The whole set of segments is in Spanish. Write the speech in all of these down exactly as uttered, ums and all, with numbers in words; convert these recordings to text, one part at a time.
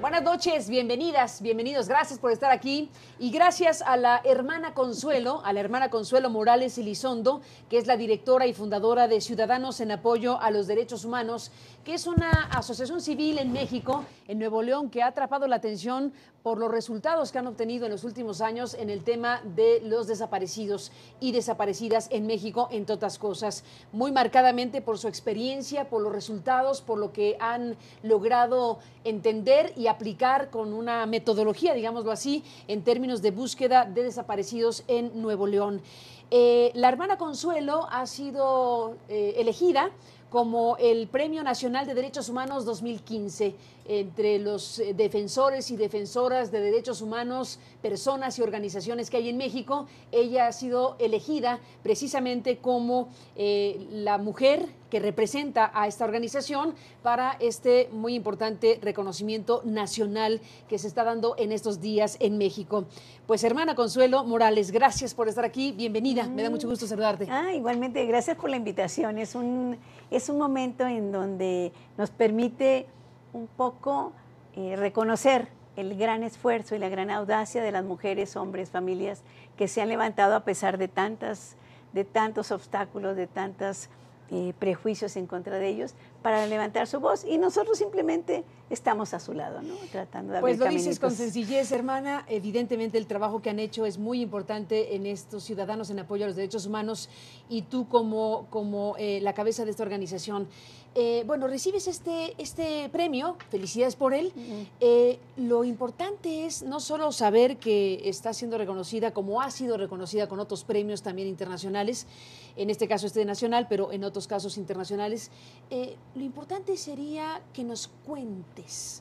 Buenas noches, bienvenidas, bienvenidos, gracias por estar aquí y gracias a la hermana Consuelo, a la hermana Consuelo Morales Elizondo, que es la directora y fundadora de Ciudadanos en Apoyo a los Derechos Humanos, que es una asociación civil en México, en Nuevo León, que ha atrapado la atención por los resultados que han obtenido en los últimos años en el tema de los desaparecidos y desaparecidas en México, entre otras cosas, muy marcadamente por su experiencia, por los resultados, por lo que han logrado entender y aplicar con una metodología, digámoslo así, en términos de búsqueda de desaparecidos en Nuevo León. Eh, la hermana Consuelo ha sido eh, elegida como el Premio Nacional de Derechos Humanos dos mil quince, entre los defensores y defensoras de derechos humanos, personas y organizaciones que hay en México. Ella ha sido elegida precisamente como eh, la mujer que representa a esta organización para este muy importante reconocimiento nacional que se está dando en estos días en México. Pues hermana Consuelo Morales, gracias por estar aquí, bienvenida, mm. me da mucho gusto saludarte. Ah, igualmente, gracias por la invitación. Es un, es un momento en donde nos permite un poco eh, reconocer el gran esfuerzo y la gran audacia de las mujeres, hombres, familias que se han levantado a pesar de tantas, de tantos obstáculos, de tantos eh, prejuicios en contra de ellos, para levantar su voz. Y nosotros simplemente estamos a su lado, ¿no? Tratando de abrir Pues lo dices caminitos. con sencillez, hermana. Evidentemente el trabajo que han hecho es muy importante en estos Ciudadanos en Apoyo a los Derechos Humanos y tú como, como eh, la cabeza de esta organización. Eh, bueno, recibes este, este premio, felicidades por él. Uh-huh. eh, lo importante es no solo saber que está siendo reconocida como ha sido reconocida con otros premios también internacionales, en este caso este nacional, pero en otros casos internacionales. Eh, lo importante sería que nos cuentes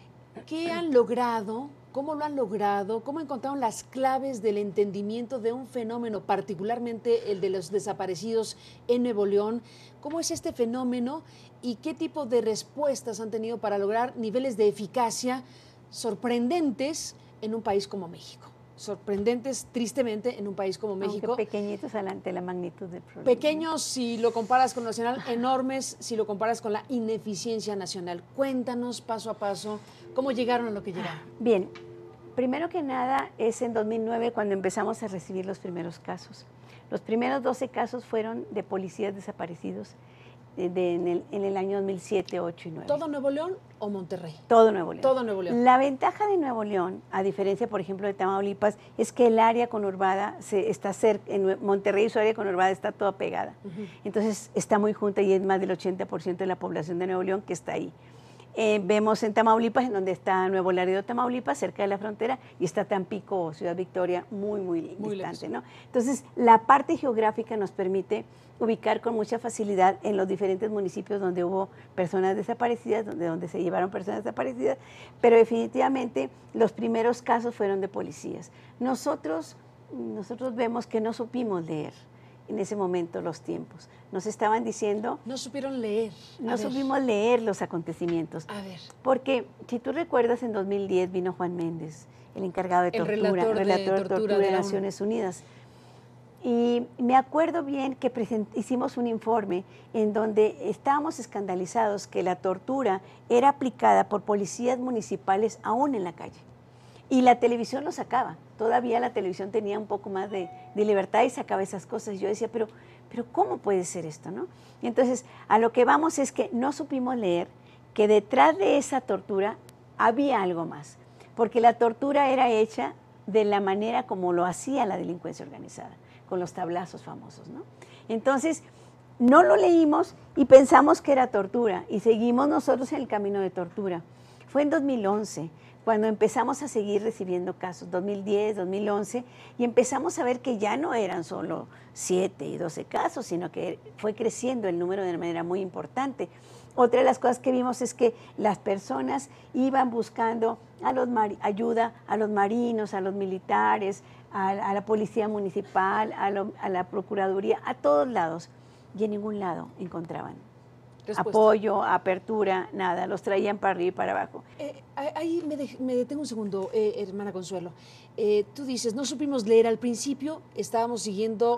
qué han logrado, cómo lo han logrado, cómo encontraron las claves del entendimiento de un fenómeno, particularmente el de los desaparecidos en Nuevo León. ¿Cómo es este fenómeno y qué tipo de respuestas han tenido para lograr niveles de eficacia sorprendentes en un país como México? Sorprendentes, tristemente, en un país como México. Aunque pequeñitos ante la magnitud del problema. Pequeños si lo comparas con lo nacional, enormes si lo comparas con la ineficiencia nacional. Cuéntanos paso a paso cómo llegaron a lo que llegaron. Bien, primero que nada es en dos mil nueve cuando empezamos a recibir los primeros casos. Los primeros doce casos fueron de policías desaparecidos de, de, en, el, en el año dos mil siete, ocho y nueve. ¿Todo Nuevo León o Monterrey? Todo Nuevo León. Todo Nuevo León. La ventaja de Nuevo León, a diferencia, por ejemplo, de Tamaulipas, es que el área conurbada se, está cerca, en Monterrey su área conurbada está toda pegada. Uh-huh. Entonces está muy junta y es más del ochenta por ciento de la población de Nuevo León que está ahí. Eh, vemos en Tamaulipas, en donde está Nuevo Laredo, Tamaulipas, cerca de la frontera, y está Tampico, Ciudad Victoria, muy, muy, muy distante, ¿no? Entonces, la parte geográfica nos permite ubicar con mucha facilidad en los diferentes municipios donde hubo personas desaparecidas, donde, donde se llevaron personas desaparecidas, pero definitivamente los primeros casos fueron de policías. Nosotros, nosotros vemos que no supimos leer en ese momento los tiempos. Nos estaban diciendo... No supieron leer. No supimos leer los acontecimientos. A ver. Porque, si tú recuerdas, en dos mil diez vino Juan Méndez, el encargado de el tortura, relator, relator de tortura, tortura de, de Naciones Unidas. Y me acuerdo bien que present, hicimos un informe en donde estábamos escandalizados que la tortura era aplicada por policías municipales aún en la calle. Y la televisión lo sacaba. Todavía la televisión tenía un poco más de, de libertad y sacaba esas cosas. Y yo decía, pero, pero ¿cómo puede ser esto, no? Y entonces, a lo que vamos es que no supimos leer que detrás de esa tortura había algo más. Porque la tortura era hecha de la manera como lo hacía la delincuencia organizada, con los tablazos famosos, ¿no? Entonces, no lo leímos y pensamos que era tortura. Y seguimos nosotros en el camino de tortura. Fue en dos mil once. Cuando empezamos a seguir recibiendo casos, dos mil diez, dos mil once, y empezamos a ver que ya no eran solo siete y doce casos, sino que fue creciendo el número de una manera muy importante. Otra de las cosas que vimos es que las personas iban buscando a los ayuda a los marinos, a los militares, a, a la policía municipal, a, lo, a la procuraduría, a todos lados, y en ningún lado encontraban respuesta. Apoyo, apertura, nada, los traían para arriba y para abajo. Eh, ahí me, de, me detengo un segundo, eh, hermana Consuelo. Eh, tú dices, no supimos leer al principio, estábamos siguiendo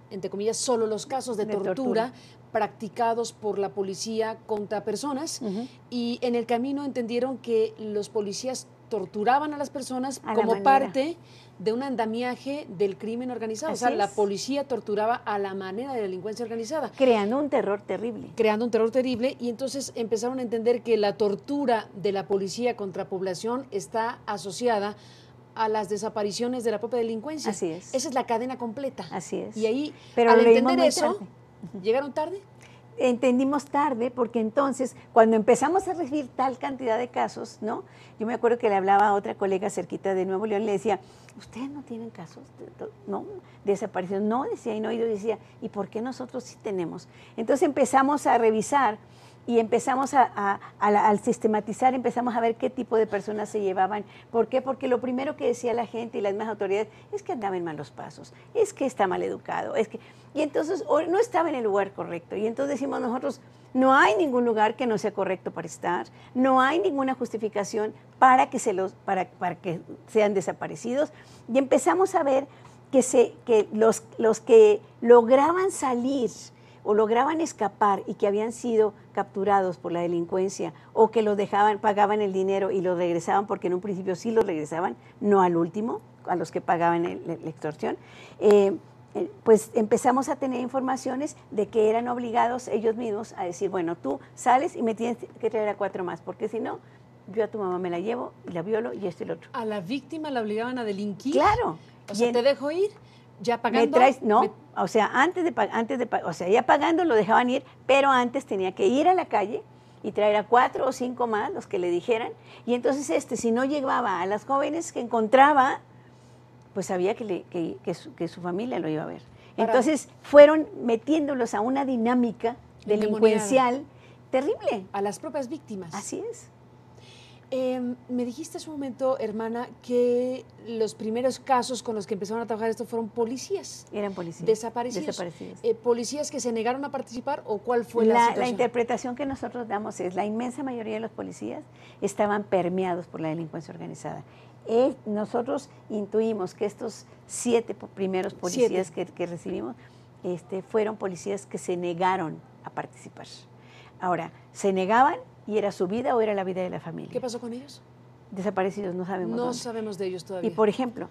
entre comillas, solo los casos de, de tortura, tortura practicados por la policía contra personas, uh-huh. y en el camino entendieron que los policías torturaban a las personas a como parte de un andamiaje del crimen organizado. Así o sea, es. La policía torturaba a la manera de la delincuencia organizada. Creando un terror terrible. Creando un terror terrible, y entonces empezaron a entender que la tortura de la policía contra población está asociada a las desapariciones de la propia delincuencia. Así es. Esa es la cadena completa. Así es. Y ahí, Pero al entender muy eso, tarde. ¿Llegaron tarde? Entendimos tarde, porque entonces, cuando empezamos a recibir tal cantidad de casos, ¿no? Yo me acuerdo que le hablaba a otra colega cerquita de Nuevo León y le decía, ¿ustedes no tienen casos? ¿No? Desaparición. No, decía, y no, y yo decía, ¿y por qué nosotros sí tenemos? Entonces empezamos a revisar y empezamos a, a, a, a, al sistematizar, empezamos a ver qué tipo de personas se llevaban. ¿Por qué? Porque lo primero que decía la gente y las demás autoridades es que andaba en malos pasos, es que está mal educado, es que... Y entonces no estaba en el lugar correcto. Y entonces decimos nosotros, no hay ningún lugar que no sea correcto para estar, no hay ninguna justificación para que, se los, para, para que sean desaparecidos. Y empezamos a ver que, se, que los, los que lograban salir o lograban escapar y que habían sido capturados por la delincuencia o que los dejaban, pagaban el dinero y los regresaban, porque en un principio sí los regresaban, no al último, a los que pagaban el, la extorsión, eh, pues empezamos a tener informaciones de que eran obligados ellos mismos a decir, bueno, tú sales y me tienes que traer a cuatro más, porque si no, yo a tu mamá me la llevo y la violo y esto y lo otro. ¿A la víctima la obligaban a delinquir? Claro. O sea, en, ¿te dejo ir? ¿Ya pagando? Me traes, no, me... o sea, antes de, antes de, o sea, ya pagando lo dejaban ir, pero antes tenía que ir a la calle y traer a cuatro o cinco más, los que le dijeran, y entonces este, si no llegaba a las jóvenes que encontraba, pues sabía que, le, que, que, su, que su familia lo iba a ver. Para. Entonces fueron metiéndolos a una dinámica delincuencial terrible. A las propias víctimas. Así es. Eh, me dijiste hace un momento, hermana, que los primeros casos con los que empezaron a trabajar esto fueron policías. Eran policías. Desaparecidos. Desaparecidos. Eh, ¿Policías que se negaron a participar o cuál fue la, la situación? La interpretación que nosotros damos es la inmensa mayoría de los policías estaban permeados por la delincuencia organizada. Eh, nosotros intuimos que estos siete primeros policías que, que recibimos este, fueron policías que se negaron a participar. Ahora, se negaban y era su vida o era la vida de la familia. ¿Qué pasó con ellos? Desaparecidos, no sabemos No dónde. sabemos de ellos todavía. Y por ejemplo,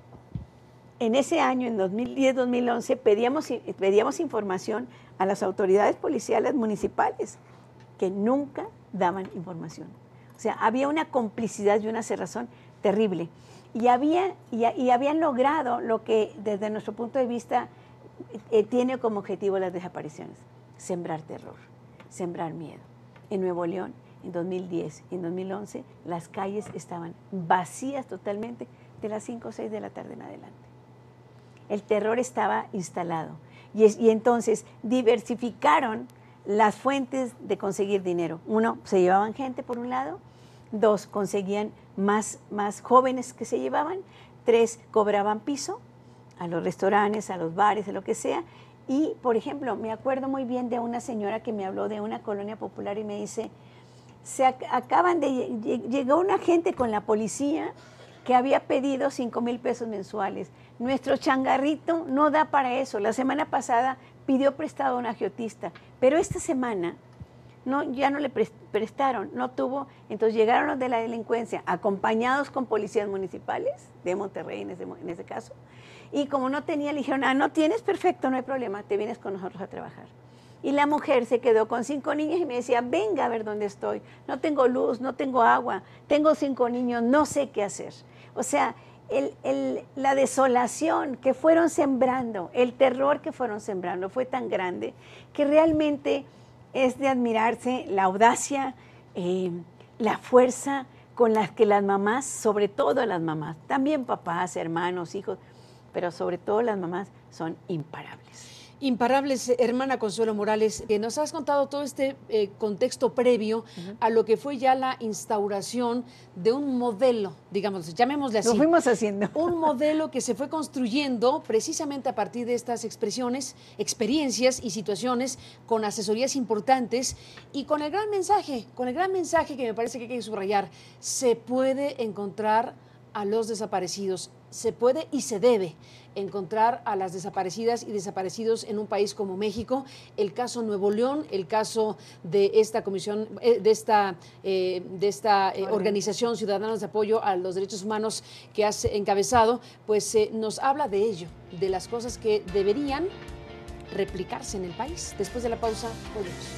en ese año, en dos mil diez, dos mil once, pedíamos, pedíamos información a las autoridades policiales municipales que nunca daban información. O sea, había una complicidad y una cerrazón terrible. Y, había, y, y habían logrado lo que desde nuestro punto de vista eh, tiene como objetivo las desapariciones, sembrar terror, sembrar miedo. En Nuevo León, en dos mil diez y en dos mil once, las calles estaban vacías totalmente de las cinco o seis de la tarde en adelante. El terror estaba instalado. Y, es, y entonces diversificaron las fuentes de conseguir dinero. Uno, se llevaban gente por un lado. Dos, conseguían más, más jóvenes que se llevaban. Tres, cobraban piso a los restaurantes, a los bares, a lo que sea. Y, por ejemplo, me acuerdo muy bien de una señora que me habló de una colonia popular y me dice, se ac acaban de, llegó una gente con la policía que había pedido cinco mil pesos mensuales. Nuestro changarrito no da para eso. La semana pasada pidió prestado a un agiotista, pero esta semana no, ya no le prestaron, no tuvo. Entonces llegaron los de la delincuencia, acompañados con policías municipales de Monterrey en ese, en ese caso, y como no tenía, le dijeron, ah, no tienes, perfecto, no hay problema, te vienes con nosotros a trabajar. Y la mujer se quedó con cinco niños y me decía, venga a ver dónde estoy, no tengo luz, no tengo agua, tengo cinco niños, no sé qué hacer. O sea, el, el, la desolación que fueron sembrando, el terror que fueron sembrando fue tan grande que realmente es de admirarse la audacia, eh, la fuerza con las que las mamás, sobre todo las mamás, también papás, hermanos, hijos, pero sobre todo las mamás son imparables. Imparables, hermana Consuelo Morales, que nos has contado todo este eh, contexto previo uh-huh. a lo que fue ya la instauración de un modelo, digamos, llamémosle así. Lo fuimos haciendo. Un modelo que se fue construyendo precisamente a partir de estas expresiones, experiencias y situaciones con asesorías importantes y con el gran mensaje, con el gran mensaje que me parece que hay que subrayar, se puede encontrar a los desaparecidos. se puede y se debe encontrar a las desaparecidas y desaparecidos en un país como México. El caso Nuevo León, el caso de esta comisión, de esta, eh, de esta eh, organización Ciudadanos de Apoyo a los Derechos Humanos que has encabezado, pues eh, nos habla de ello, de las cosas que deberían replicarse en el país. Después de la pausa, volvemos.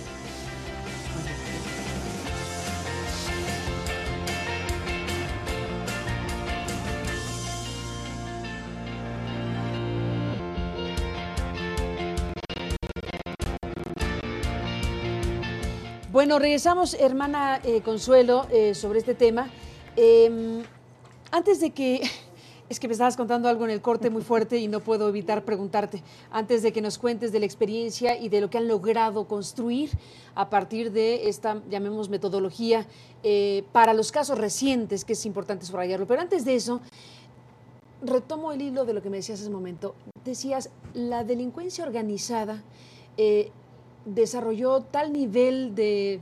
Bueno, regresamos, hermana eh, Consuelo, eh, sobre este tema. Eh, antes de que, es que me estabas contando algo en el corte muy fuerte y no puedo evitar preguntarte, antes de que nos cuentes de la experiencia y de lo que han logrado construir a partir de esta, llamemos, metodología eh, para los casos recientes, que es importante subrayarlo. Pero antes de eso, retomo el hilo de lo que me decías hace un momento. Decías, la delincuencia organizada eh, desarrolló tal nivel de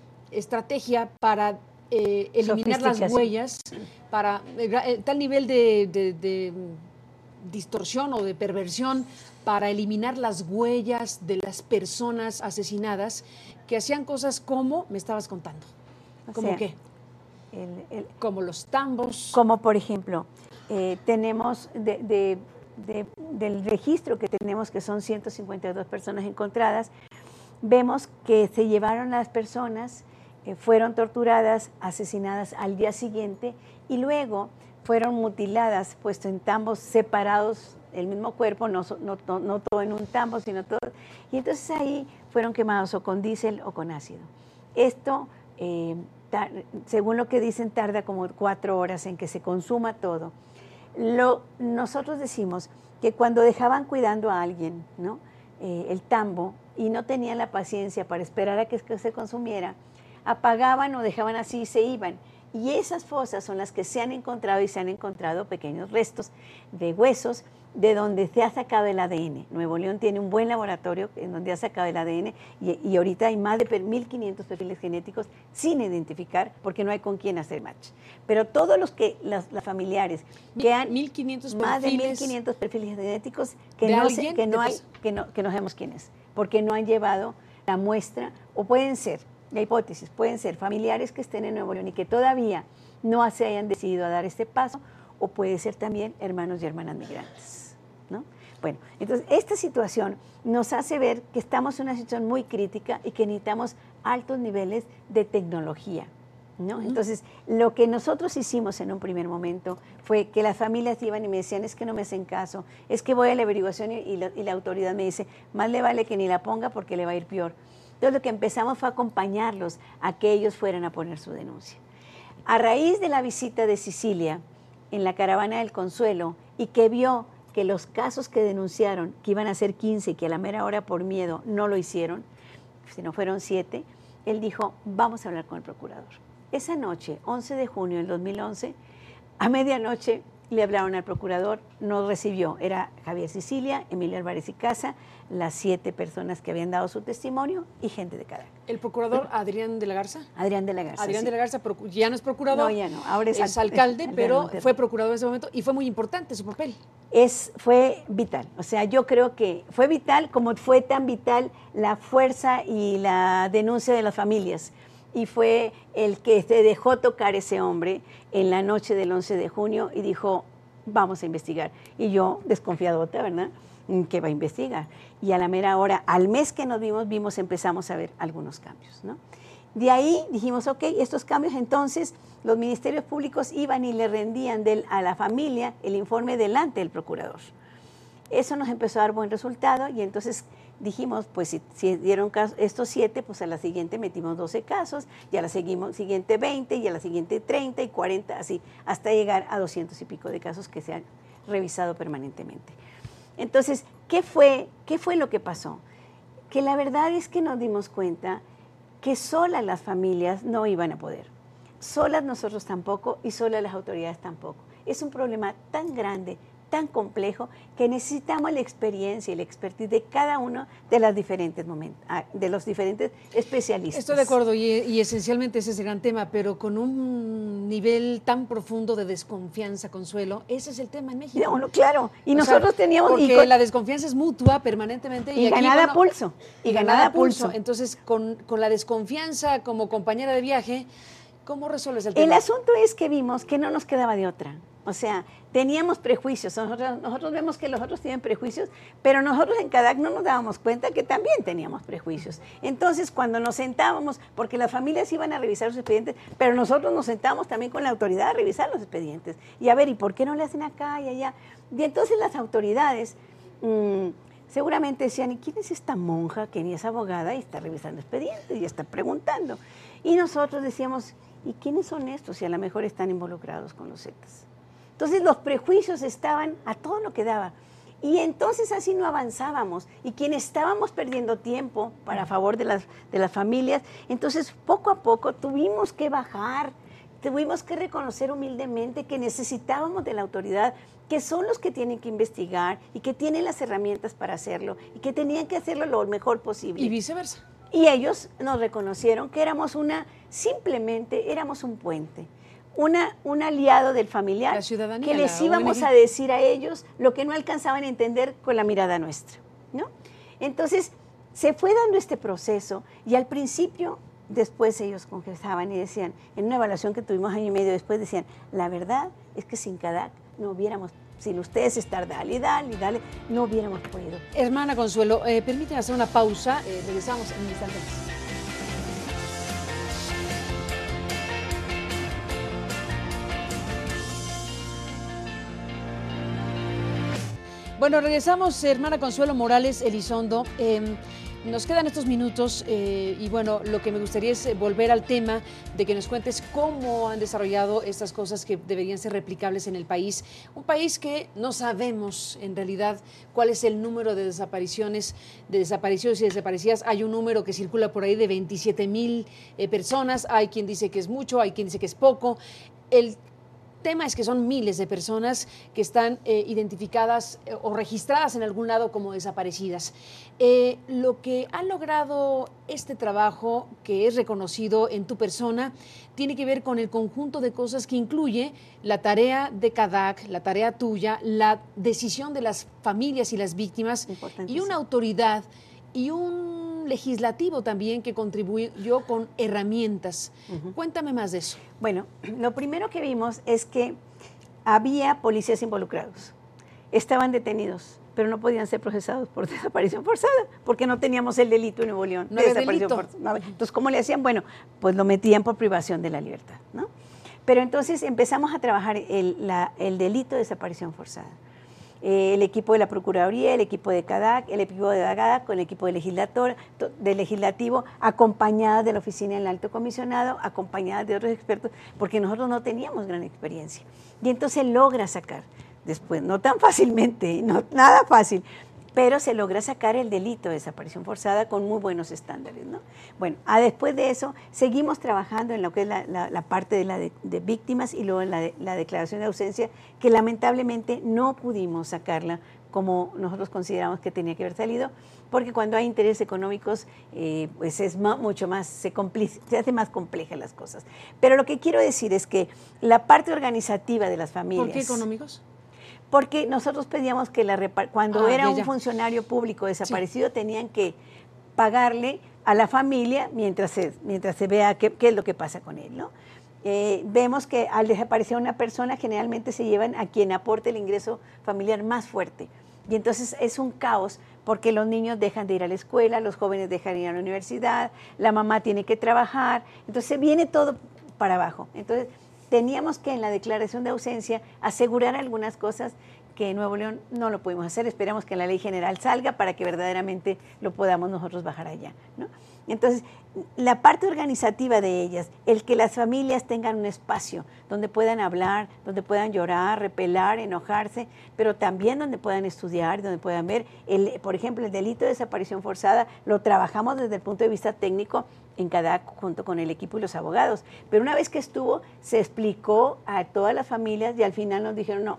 estrategia para eh, eliminar las huellas, para eh, tal nivel de, de, de distorsión o de perversión para eliminar las huellas de las personas asesinadas, que hacían cosas como, me estabas contando, ¿cómo qué? El, el, como los tambos. Como por ejemplo, eh, tenemos de, de, de, del registro que tenemos, que son ciento cincuenta y dos personas encontradas, vemos que se llevaron a las personas, eh, fueron torturadas, asesinadas al día siguiente y luego fueron mutiladas, puesto en tambos separados, el mismo cuerpo, no, no, no, no todo en un tambo, sino todo. Y entonces ahí fueron quemados o con diésel o con ácido. Esto, eh, ta, según lo que dicen, tarda como cuatro horas en que se consuma todo. Lo, nosotros decimos que cuando dejaban cuidando a alguien, ¿no? eh, el tambo, y no tenían la paciencia para esperar a que se consumiera, apagaban o dejaban así y se iban. Y esas fosas son las que se han encontrado y se han encontrado pequeños restos de huesos de donde se ha sacado el A D N. Nuevo León tiene un buen laboratorio en donde ha sacado el A D N y, y ahorita hay más de mil quinientos perfiles genéticos sin identificar porque no hay con quién hacer match. Pero todos los que, las, las familiares que han... mil quinientos más perfiles de mil quinientos perfiles genéticos que de no, alguien, se, que, no de hay, que, no, que no sabemos quién es, porque no han llevado la muestra, o pueden ser, la hipótesis, pueden ser familiares que estén en Nuevo León y que todavía no se hayan decidido a dar este paso, o puede ser también hermanos y hermanas migrantes, ¿no? Bueno, entonces esta situación nos hace ver que estamos en una situación muy crítica y que necesitamos altos niveles de tecnología, ¿no? Entonces, lo que nosotros hicimos en un primer momento fue que las familias iban y me decían, es que no me hacen caso, es que voy a la averiguación y, y, la, y la autoridad me dice, más le vale que ni la ponga porque le va a ir peor. Entonces, lo que empezamos fue a acompañarlos a que ellos fueran a poner su denuncia. A raíz de la visita de Sicilia en la Caravana del Consuelo y que vio que los casos que denunciaron, que iban a ser quince y que a la mera hora por miedo no lo hicieron, sino fueron siete, él dijo, vamos a hablar con el procurador. Esa noche, once de junio del dos mil once, a medianoche le hablaron al procurador, no recibió, era Javier Sicilia, Emilio Álvarez y Casa, las siete personas que habían dado su testimonio y gente de Caracas. ¿El procurador pero, Adrián de la Garza? Adrián de la Garza, Adrián sí. de la Garza ya no es procurador. No, ya no, ahora es, es alcalde, alcalde pero fue procurador en ese momento y fue muy importante su papel. Es, fue vital, o sea, yo creo que fue vital como fue tan vital la fuerza y la denuncia de las familias. Y fue el que se dejó tocar ese hombre en la noche del once de junio y dijo, vamos a investigar. Y yo, desconfiadota, ¿verdad?, que va a investigar. Y a la mera hora, al mes que nos vimos, vimos, empezamos a ver algunos cambios, ¿no? De ahí dijimos, ok, estos cambios, entonces los ministerios públicos iban y le rendían del, a la familia el informe delante del procurador. Eso nos empezó a dar buen resultado y entonces dijimos, pues si, si dieron caso, estos siete, pues a la siguiente metimos doce casos, y a la seguimos, siguiente veinte, y a la siguiente treinta y cuarenta, así, hasta llegar a doscientos y pico de casos que se han revisado permanentemente. Entonces, ¿qué fue, qué fue lo que pasó? Que la verdad es que nos dimos cuenta que solas las familias no iban a poder, solas nosotros tampoco y solas las autoridades tampoco. Es un problema tan grande, tan complejo que necesitamos la experiencia y la expertise de cada uno de, las diferentes momentos, de los diferentes especialistas. Estoy de acuerdo y, y esencialmente ese es el gran tema, pero con un nivel tan profundo de desconfianza, Consuelo, ese es el tema en México. No, no, claro, y o nosotros sea, teníamos... Porque y con, la desconfianza es mutua permanentemente. Y, y aquí, ganada bueno, a pulso. Y, y ganada, ganada a pulso. pulso. Entonces, con, con la desconfianza como compañera de viaje, ¿cómo resuelves el tema? El asunto es que vimos que no nos quedaba de otra. O sea, teníamos prejuicios. Nosotros, nosotros vemos que los otros tienen prejuicios, pero nosotros en CADAC no nos dábamos cuenta que también teníamos prejuicios. Entonces, cuando nos sentábamos, porque las familias iban a revisar los expedientes, pero nosotros nos sentábamos también con la autoridad a revisar los expedientes. Y a ver, ¿y por qué no le hacen acá y allá? Y entonces las autoridades mmm, seguramente decían, ¿y quién es esta monja que ni es abogada y está revisando expedientes y está preguntando? Y nosotros decíamos, ¿y quiénes son estos? Si a lo mejor están involucrados con los Zetas. Entonces los prejuicios estaban a todo lo que daba. Y entonces así no avanzábamos. Y quienes estábamos perdiendo tiempo para favor de las, de las familias, entonces poco a poco tuvimos que bajar, tuvimos que reconocer humildemente que necesitábamos de la autoridad, que son los que tienen que investigar y que tienen las herramientas para hacerlo y que tenían que hacerlo lo mejor posible. Y viceversa. Y ellos nos reconocieron que éramos una, simplemente éramos un puente. Una, un aliado del familiar, la ciudadanía, que les íbamos a decir a ellos lo que no alcanzaban a entender con la mirada nuestra, ¿no? Entonces, se fue dando este proceso y al principio, después ellos confesaban y decían, en una evaluación que tuvimos año y medio después, decían, la verdad es que sin CADAC no hubiéramos, sin ustedes estar dale y dale y dale, no hubiéramos podido. Hermana Consuelo, eh, permíteme hacer una pausa, eh, regresamos en un instante más. Bueno, regresamos, hermana Consuelo Morales Elizondo. Eh, nos quedan estos minutos eh, y bueno, lo que me gustaría es volver al tema de que nos cuentes cómo han desarrollado estas cosas que deberían ser replicables en el país. Un país que no sabemos en realidad cuál es el número de desapariciones, de desapariciones y desaparecidas. Hay un número que circula por ahí de veintisiete mil eh, personas. Hay quien dice que es mucho, hay quien dice que es poco. El El tema es que son miles de personas que están eh, identificadas eh, o registradas en algún lado como desaparecidas. Eh, lo que ha logrado este trabajo, que es reconocido en tu persona, tiene que ver con el conjunto de cosas que incluye la tarea de CADAC, la tarea tuya, la decisión de las familias y las víctimas y una autoridad y un legislativo también que contribuyó con herramientas. Uh-huh. Cuéntame más de eso. Bueno, lo primero que vimos es que había policías involucrados. Estaban detenidos, pero no podían ser procesados por desaparición forzada, porque no teníamos el delito en Nuevo León. No de desaparición forzada. No, entonces, ¿cómo le hacían? Bueno, pues lo metían por privación de la libertad, ¿no? Pero entonces empezamos a trabajar el, la, el delito de desaparición forzada. Eh, el equipo de la Procuraduría, el equipo de CADAC, el equipo de CADAC con el equipo de legislator, de legislativo, acompañadas de la oficina del alto comisionado, acompañadas de otros expertos, porque nosotros no teníamos gran experiencia. Y entonces logra sacar, después, no tan fácilmente, no, nada fácil, pero se logra sacar el delito de desaparición forzada con muy buenos estándares, ¿no? Bueno, a después de eso, seguimos trabajando en lo que es la, la, la parte de, la de, de víctimas y luego en la, de, la declaración de ausencia, que lamentablemente no pudimos sacarla como nosotros consideramos que tenía que haber salido, porque cuando hay intereses económicos, eh, pues es más, mucho más, se, complica, se hace más complejas las cosas. Pero lo que quiero decir es que la parte organizativa de las familias... ¿Por qué económicos? Porque nosotros pedíamos que la cuando ah, era ya, un ya. funcionario público desaparecido, sí. tenían que pagarle a la familia mientras se, mientras se vea qué, qué es lo que pasa con él, ¿no? Eh, vemos que al desaparecer una persona generalmente se llevan a quien aporte el ingreso familiar más fuerte. Y entonces es un caos porque los niños dejan de ir a la escuela, los jóvenes dejan de ir a la universidad, la mamá tiene que trabajar, entonces viene todo para abajo. Entonces teníamos que en la declaración de ausencia asegurar algunas cosas que en Nuevo León no lo pudimos hacer. Esperamos que la ley general salga para que verdaderamente lo podamos nosotros bajar allá, ¿no? Entonces, la parte organizativa de ellas, el que las familias tengan un espacio donde puedan hablar, donde puedan llorar, repelar, enojarse, pero también donde puedan estudiar, donde puedan ver, el, por ejemplo, el delito de desaparición forzada, lo trabajamos desde el punto de vista técnico en CADAC junto con el equipo y los abogados. Pero una vez que estuvo, se explicó a todas las familias y al final nos dijeron, no,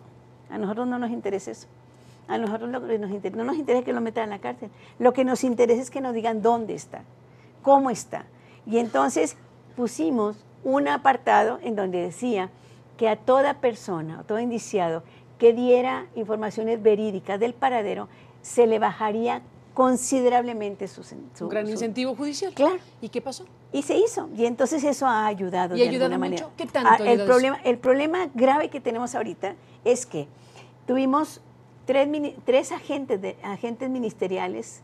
A nosotros no nos interesa eso. A nosotros lo que nos interesa, no nos interesa que lo metan en la cárcel. Lo que nos interesa es que nos digan dónde está, cómo está. Y entonces pusimos un apartado en donde decía que a toda persona, a todo indiciado que diera informaciones verídicas del paradero, se le bajaría considerablemente su... su un gran su, incentivo judicial. Claro. ¿Y qué pasó? Y se hizo. Y entonces eso ha ayudado ¿Y de ha ayudado alguna mucho? manera. ¿Qué tanto Ah, ha el ayudado problema, eso? el problema grave que tenemos ahorita es que tuvimos tres, mini, tres agentes, de, agentes ministeriales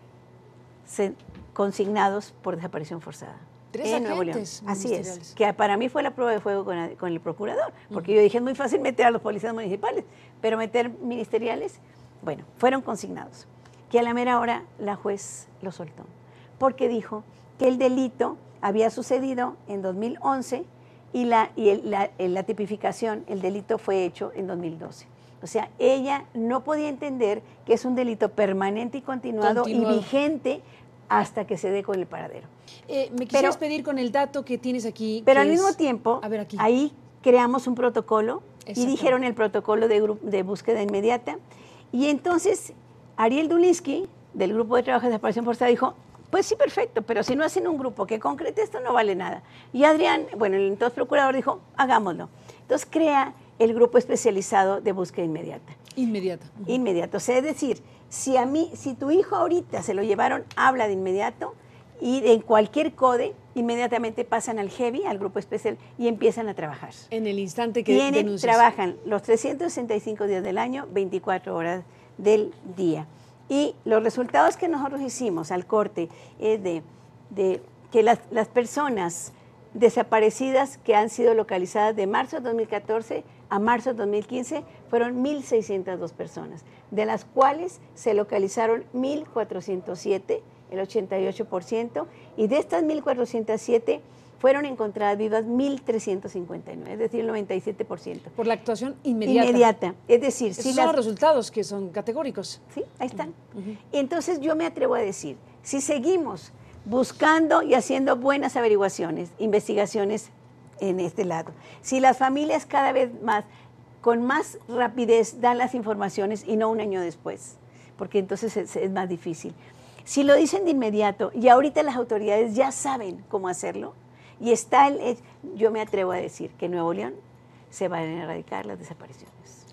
se, consignados por desaparición forzada. Tres en Nuevo León. agentes Así es, que para mí fue la prueba de fuego con, con el procurador, porque uh-huh. yo dije, es muy fácil meter a los policías municipales, pero meter ministeriales, bueno, fueron consignados. Que a la mera hora la juez lo soltó, porque dijo que el delito había sucedido en dos mil once y, la, y el, la, la tipificación, el delito fue hecho en dos mil doce. O sea, ella no podía entender que es un delito permanente y continuado, continuado. y vigente hasta que se dé con el paradero. Eh, me quisieras pero, pedir con el dato que tienes aquí. Pero al es, mismo tiempo, a ver aquí. ahí creamos un protocolo y dijeron el protocolo de, de búsqueda inmediata. Y entonces Ariel Dulinsky, del Grupo de Trabajo de Desaparición Forzada, dijo, pues sí, perfecto, pero si no hacen un grupo que concrete esto, no vale nada. Y Adrián, bueno, el entonces procurador dijo, hagámoslo. Entonces crea el grupo especializado de búsqueda inmediata. Inmediata. Uh-huh. Inmediato. O sea, es decir, si a mí, si tu hijo ahorita se lo llevaron, habla de inmediato y en cualquier code, inmediatamente pasan al heavy, al grupo especial, y empiezan a trabajar. En el instante que Tienen, denuncias. Trabajan los trescientos sesenta y cinco días del año, veinticuatro horas del día. Y los resultados que nosotros hicimos al corte es de, de que las, las personas desaparecidas que han sido localizadas de marzo de dos mil catorce a marzo de dos mil quince fueron mil seiscientas dos personas, de las cuales se localizaron mil cuatrocientos siete, el ochenta y ocho por ciento, y de estas mil cuatrocientos siete fueron encontradas vivas mil trescientos cincuenta y nueve, es decir, el noventa y siete por ciento. Por la actuación inmediata. Inmediata, es decir... Esos si son las, los resultados que son categóricos. Sí, ahí están. Uh-huh. Entonces yo me atrevo a decir, si seguimos buscando y haciendo buenas averiguaciones, investigaciones en este lado, si las familias cada vez más, con más rapidez dan las informaciones y no un año después, porque entonces es, es más difícil. Si lo dicen de inmediato y ahorita las autoridades ya saben cómo hacerlo, y está el, yo me atrevo a decir que en Nuevo León se van a erradicar las desapariciones.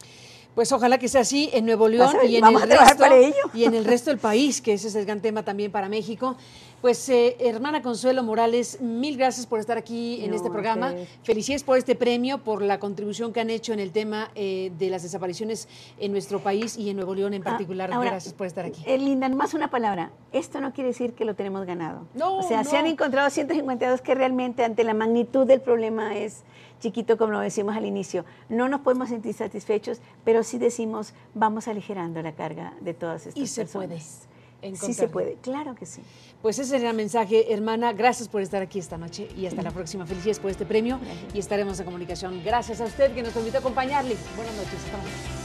Pues ojalá que sea así en Nuevo León ver, y en, vamos el a trabajar resto, para ello. y en el resto del país, que ese es el gran tema también para México. Pues eh, hermana Consuelo Morales, mil gracias por estar aquí en no, este programa. okay. Felicidades por este premio, por la contribución que han hecho en el tema eh, de las desapariciones en nuestro país y en Nuevo León en particular. Ah, ahora, gracias por estar aquí. Eh, Linda, más una palabra. Esto no quiere decir que lo tenemos ganado. No, o sea, no. se han encontrado ciento cincuenta y dos que realmente ante la magnitud del problema es chiquito, como lo decimos al inicio. No nos podemos sentir satisfechos, pero sí decimos, vamos aligerando la carga de todas estas y se personas. Puede. Sí se puede, claro que sí. Pues ese era el mensaje, hermana. Gracias por estar aquí esta noche y hasta la próxima. Felicidades por este premio. Gracias. Y estaremos en comunicación. Gracias a usted que nos permitió acompañarle. Buenas noches. Hasta luego.